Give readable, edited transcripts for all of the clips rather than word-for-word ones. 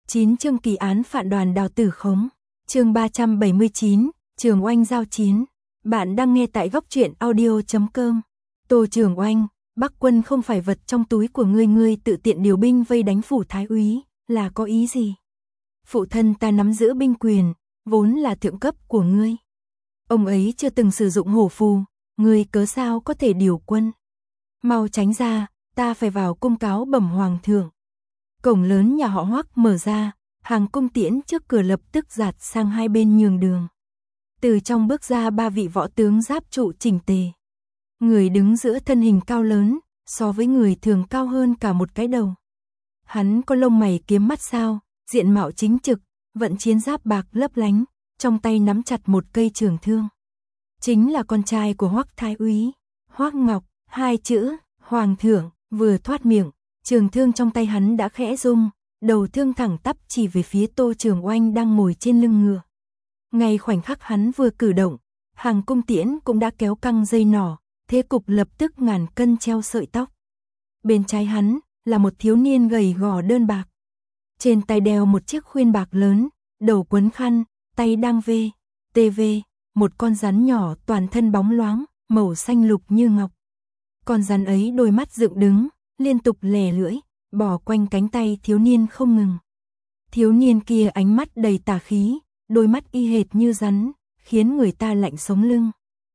9 chương kỳ án phản đoàn Đào Tử Khống. Chương 379, Trường Oanh giao chiến. Bạn đang nghe tại góc truyện audio.com. Tô Trường Oanh, Bắc quân không phải vật trong túi của ngươi tự tiện điều binh vây đánh phủ thái úy, là có ý gì? Phụ thân ta nắm giữ binh quyền, vốn là thượng cấp của ngươi. Ông ấy chưa từng sử dụng hổ phù, ngươi cớ sao có thể điều quân? Mau tránh ra, ta phải vào cung cáo bẩm hoàng thượng. Cổng lớn nhà họ Hoắc mở ra, hàng cung tiễn trước cửa lập tức dạt sang hai bên nhường đường. Từ trong bước ra ba vị võ tướng giáp trụ chỉnh tề. Người đứng giữa thân hình cao lớn, so với người thường cao hơn cả một cái đầu. Hắn có lông mày kiếm mắt sao, diện mạo chính trực, vận chiến giáp bạc lấp lánh, trong tay nắm chặt một cây trường thương. Chính là con trai của Hoắc thái úy, Hoắc Ngọc. Hai chữ hoàng thượng vừa thoát miệng, trường thương trong tay hắn đã khẽ rung, đầu thương thẳng tắp chỉ về phía Tô Trường Oanh đang ngồi trên lưng ngựa. Ngay khoảnh khắc hắn vừa cử động, hàng cung tiễn cũng đã kéo căng dây nỏ, thế cục lập tức ngàn cân treo sợi tóc. Bên trái hắn là một thiếu niên gầy gò đơn bạc, trên tay đeo một chiếc khuyên bạc lớn, đầu quấn khăn, tay đang TV, một con rắn nhỏ toàn thân bóng loáng, màu xanh lục như ngọc. Con rắn ấy đôi mắt dựng đứng, liên tục lè lưỡi, bò quanh cánh tay thiếu niên không ngừng. Thiếu niên kia ánh mắt đầy tà khí, đôi mắt y hệt như rắn, khiến người ta lạnh sống lưng.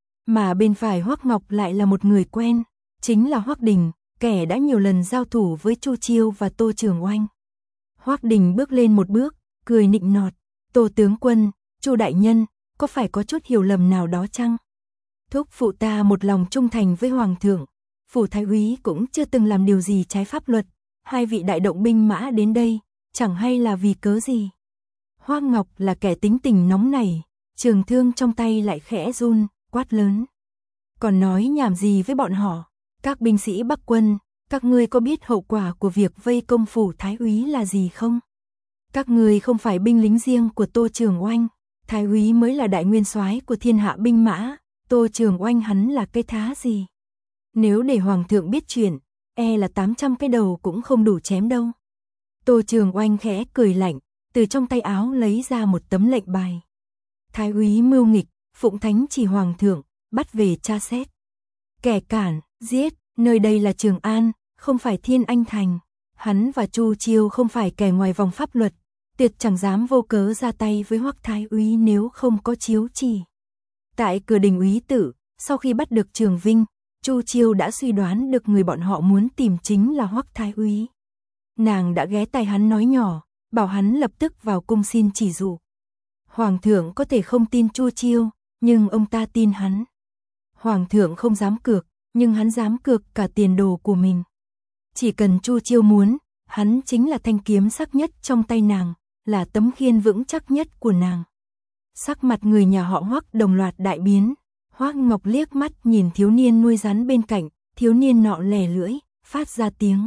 Mà bên phải Hoắc Ngọc lại là một người quen, chính là Hoắc Đình, kẻ đã nhiều lần giao thủ với Chu Chiêu và Tô Trường Oanh. Hoắc Đình bước lên một bước, cười nịnh nọt, Tô tướng quân, Chu đại nhân, có phải có chút hiểu lầm nào đó chăng? Thúc phụ ta một lòng trung thành với hoàng thượng, phủ thái úy cũng chưa từng làm điều gì trái pháp luật, hai vị đại động binh mã đến đây, chẳng hay là vì cớ gì. Hoắc Ngọc là kẻ tính tình nóng nảy, trường thương trong tay lại khẽ run, quát lớn. Còn nói nhảm gì với bọn họ, các binh sĩ Bắc quân, các ngươi có biết hậu quả của việc vây công phủ thái úy là gì không? Các ngươi không phải binh lính riêng của Tô Trường Oanh, thái úy mới là đại nguyên soái của thiên hạ binh mã, Tô Trường Oanh hắn là cái thá gì? Nếu để hoàng thượng biết chuyện, e là 800 cái đầu cũng không đủ chém đâu. Tô Trường Oanh khẽ cười lạnh, từ trong tay áo lấy ra một tấm lệnh bài. Thái úy mưu nghịch, phụng thánh chỉ hoàng thượng, bắt về tra xét. Kẻ cản, giết, nơi đây là Trường An, không phải Thiên Anh Thành. Hắn và Chu Chiêu không phải kẻ ngoài vòng pháp luật, tuyệt chẳng dám vô cớ ra tay với Hoắc thái úy nếu không có chiếu chỉ. Tại cửa đình úy tự, sau khi bắt được Trường Vinh, Chu Chiêu đã suy đoán được người bọn họ muốn tìm chính là Hoắc thái úy. Nàng đã ghé tai hắn nói nhỏ, bảo hắn lập tức vào cung xin chỉ dụ. Hoàng thượng có thể không tin Chu Chiêu, nhưng ông ta tin hắn. Hoàng thượng không dám cược, nhưng hắn dám cược cả tiền đồ của mình. Chỉ cần Chu Chiêu muốn, hắn chính là thanh kiếm sắc nhất trong tay nàng, là tấm khiên vững chắc nhất của nàng. Sắc mặt người nhà họ Hoắc đồng loạt đại biến. Hoắc Ngọc liếc mắt nhìn thiếu niên nuôi rắn bên cạnh, thiếu niên nọ lè lưỡi, phát ra tiếng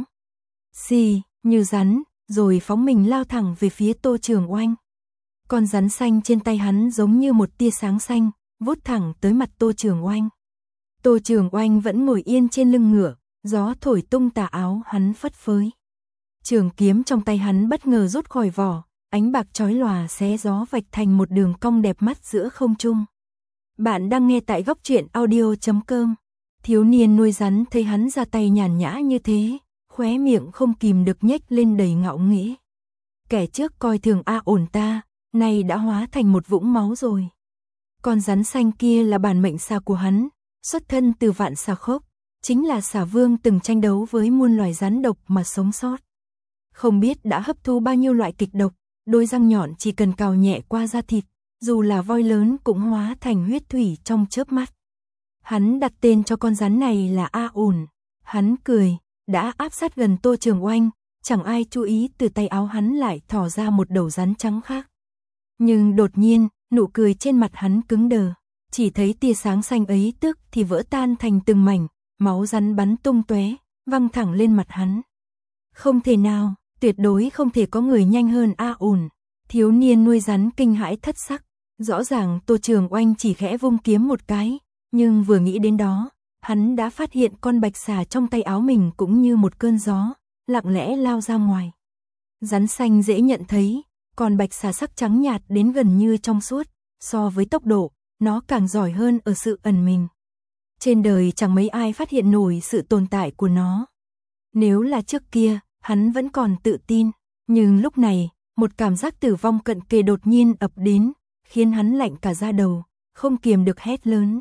xì như rắn, rồi phóng mình lao thẳng về phía Tô Trường Oanh. Con rắn xanh trên tay hắn giống như một tia sáng xanh, vút thẳng tới mặt Tô Trường Oanh. Tô Trường Oanh vẫn ngồi yên trên lưng ngựa, gió thổi tung tà áo hắn phất phới. Trường kiếm trong tay hắn bất ngờ rút khỏi vỏ, ánh bạc chói lòa xé gió vạch thành một đường cong đẹp mắt giữa không trung. Bạn đang nghe tại góc truyện audio.com. Thiếu niên nuôi rắn thấy hắn ra tay nhàn nhã như thế, khóe miệng không kìm được nhếch lên đầy ngạo nghễ. Kẻ trước coi thường ổn ta, nay đã hóa thành một vũng máu rồi. Con rắn xanh kia là bản mệnh xà của hắn, xuất thân từ Vạn Xà Khốc, chính là xà vương từng tranh đấu với muôn loài rắn độc mà sống sót. Không biết đã hấp thu bao nhiêu loại kịch độc, đôi răng nhọn chỉ cần cào nhẹ qua da thịt, dù là voi lớn cũng hóa thành huyết thủy trong chớp mắt. Hắn đặt tên cho con rắn này là ổn. Hắn cười, đã áp sát gần Tô Trường Oanh, chẳng ai chú ý từ tay áo hắn lại thò ra một đầu rắn trắng khác. Nhưng đột nhiên, nụ cười trên mặt hắn cứng đờ, chỉ thấy tia sáng xanh ấy tức thì vỡ tan thành từng mảnh, máu rắn bắn tung tóe, văng thẳng lên mặt hắn. Không thể nào, tuyệt đối không thể có người nhanh hơn ổn. Thiếu niên nuôi rắn kinh hãi thất sắc. Rõ ràng Tô Trường Oanh chỉ khẽ vung kiếm một cái, nhưng vừa nghĩ đến đó, hắn đã phát hiện con bạch xà trong tay áo mình cũng như một cơn gió, lặng lẽ lao ra ngoài. Rắn xanh dễ nhận thấy, còn bạch xà sắc trắng nhạt đến gần như trong suốt, so với tốc độ, nó càng giỏi hơn ở sự ẩn mình. Trên đời chẳng mấy ai phát hiện nổi sự tồn tại của nó. Nếu là trước kia, hắn vẫn còn tự tin, nhưng lúc này, một cảm giác tử vong cận kề đột nhiên ập đến, khiến hắn lạnh cả da đầu, không kiềm được hét lớn.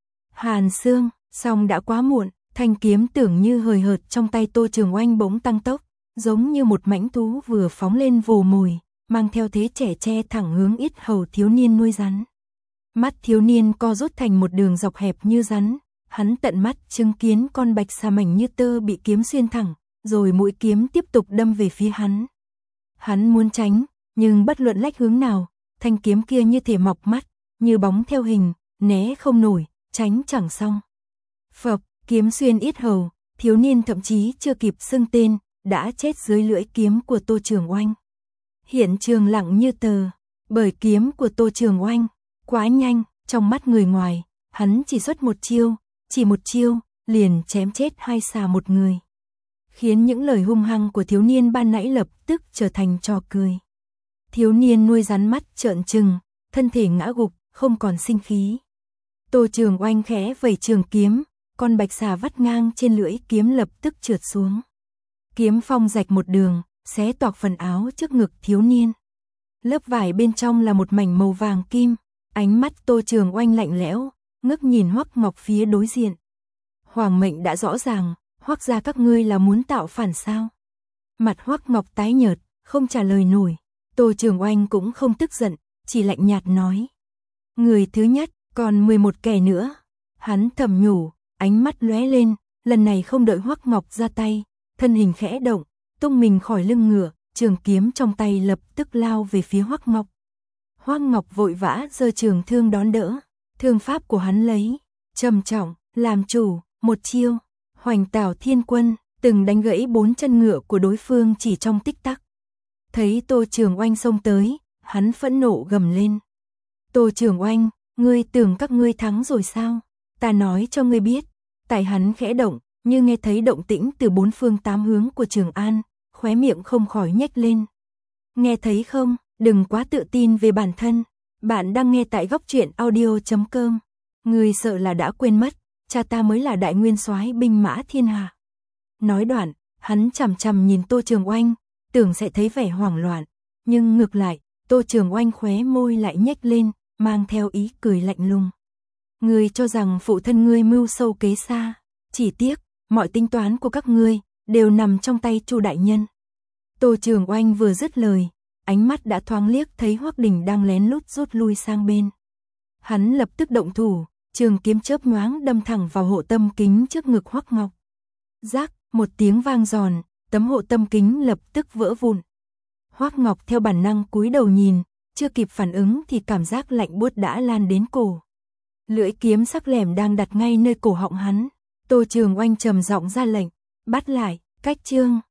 Hàn Xương, song đã quá muộn, thanh kiếm tưởng như hời hợt trong tay Tô Trường Oanh bỗng tăng tốc, giống như một mãnh thú vừa phóng lên vồ mồi, mang theo thế trẻ tre thẳng hướng yết hầu thiếu niên nuôi rắn. Mắt thiếu niên co rút thành một đường dọc hẹp như rắn, hắn tận mắt chứng kiến con bạch xà mảnh như tơ bị kiếm xuyên thẳng, rồi mũi kiếm tiếp tục đâm về phía hắn. Hắn muốn tránh, nhưng bất luận lách hướng nào, thanh kiếm kia như thể mọc mắt, như bóng theo hình, né không nổi, tránh chẳng xong. Phập, kiếm xuyên yết hầu, thiếu niên thậm chí chưa kịp xưng tên, đã chết dưới lưỡi kiếm của Tô Trường Oanh. Hiện trường lặng như tờ, bởi kiếm của Tô Trường Oanh quá nhanh, trong mắt người ngoài, hắn chỉ xuất một chiêu, chỉ một chiêu, liền chém chết hai xà một người. Khiến những lời hung hăng của thiếu niên ban nãy lập tức trở thành trò cười. Thiếu niên nuôi rắn mắt trợn trừng, thân thể ngã gục, không còn sinh khí. Tô Trường Oanh khẽ vẩy trường kiếm, con bạch xà vắt ngang trên lưỡi kiếm lập tức trượt xuống. Kiếm phong rạch một đường, xé toạc phần áo trước ngực thiếu niên. Lớp vải bên trong là một mảnh màu vàng kim, ánh mắt Tô Trường Oanh lạnh lẽo, ngước nhìn Hoắc Ngọc phía đối diện. Hoàng mệnh đã rõ ràng, Hoắc gia các ngươi là muốn tạo phản sao? Mặt Hoắc Ngọc tái nhợt, không trả lời nổi. Tô Trường Oanh cũng không tức giận, chỉ lạnh nhạt nói. Người thứ nhất, còn 11 kẻ nữa. Hắn thầm nhủ, ánh mắt lóe lên, lần này không đợi Hoắc Ngọc ra tay, thân hình khẽ động, tung mình khỏi lưng ngựa, trường kiếm trong tay lập tức lao về phía Hoắc Ngọc. Hoắc Ngọc vội vã giơ trường thương đón đỡ, thương pháp của hắn lấy, trầm trọng, làm chủ, một chiêu, Hoành Tảo Thiên Quân, từng đánh gãy 4 chân ngựa của đối phương chỉ trong tích tắc. Thấy Tô Trường Oanh xông tới, hắn phẫn nộ gầm lên. Tô Trường Oanh, ngươi tưởng các ngươi thắng rồi sao? Ta nói cho ngươi biết. Tại hắn khẽ động, như nghe thấy động tĩnh từ 4 phương 8 hướng của Trường An, khóe miệng không khỏi nhếch lên. Nghe thấy không? Đừng quá tự tin về bản thân. Bạn đang nghe tại Góc Truyện Audio.com. Ngươi sợ là đã quên mất, cha ta mới là đại nguyên soái binh mã thiên hạ. Nói đoạn, hắn chằm chằm nhìn Tô Trường Oanh, tưởng sẽ thấy vẻ hoảng loạn, nhưng ngược lại, Tô Trường Oanh khóe môi lại nhếch lên, mang theo ý cười lạnh lùng. Ngươi cho rằng phụ thân ngươi mưu sâu kế xa, chỉ tiếc, mọi tính toán của các ngươi đều nằm trong tay Chu đại nhân. Tô Trường Oanh vừa dứt lời, ánh mắt đã thoáng liếc thấy Hoắc Đình đang lén lút rút lui sang bên. Hắn lập tức động thủ, trường kiếm chớp nhoáng đâm thẳng vào hộ tâm kính trước ngực Hoắc Ngọc. Rắc, một tiếng vang giòn, tấm hộ tâm kính lập tức vỡ vụn. Hoắc Ngọc theo bản năng cúi đầu nhìn, chưa kịp phản ứng thì cảm giác lạnh buốt đã lan đến cổ. Lưỡi kiếm sắc lẻm đang đặt ngay nơi cổ họng hắn. Tô Trường Oanh trầm giọng ra lệnh, bắt lại, cách chương.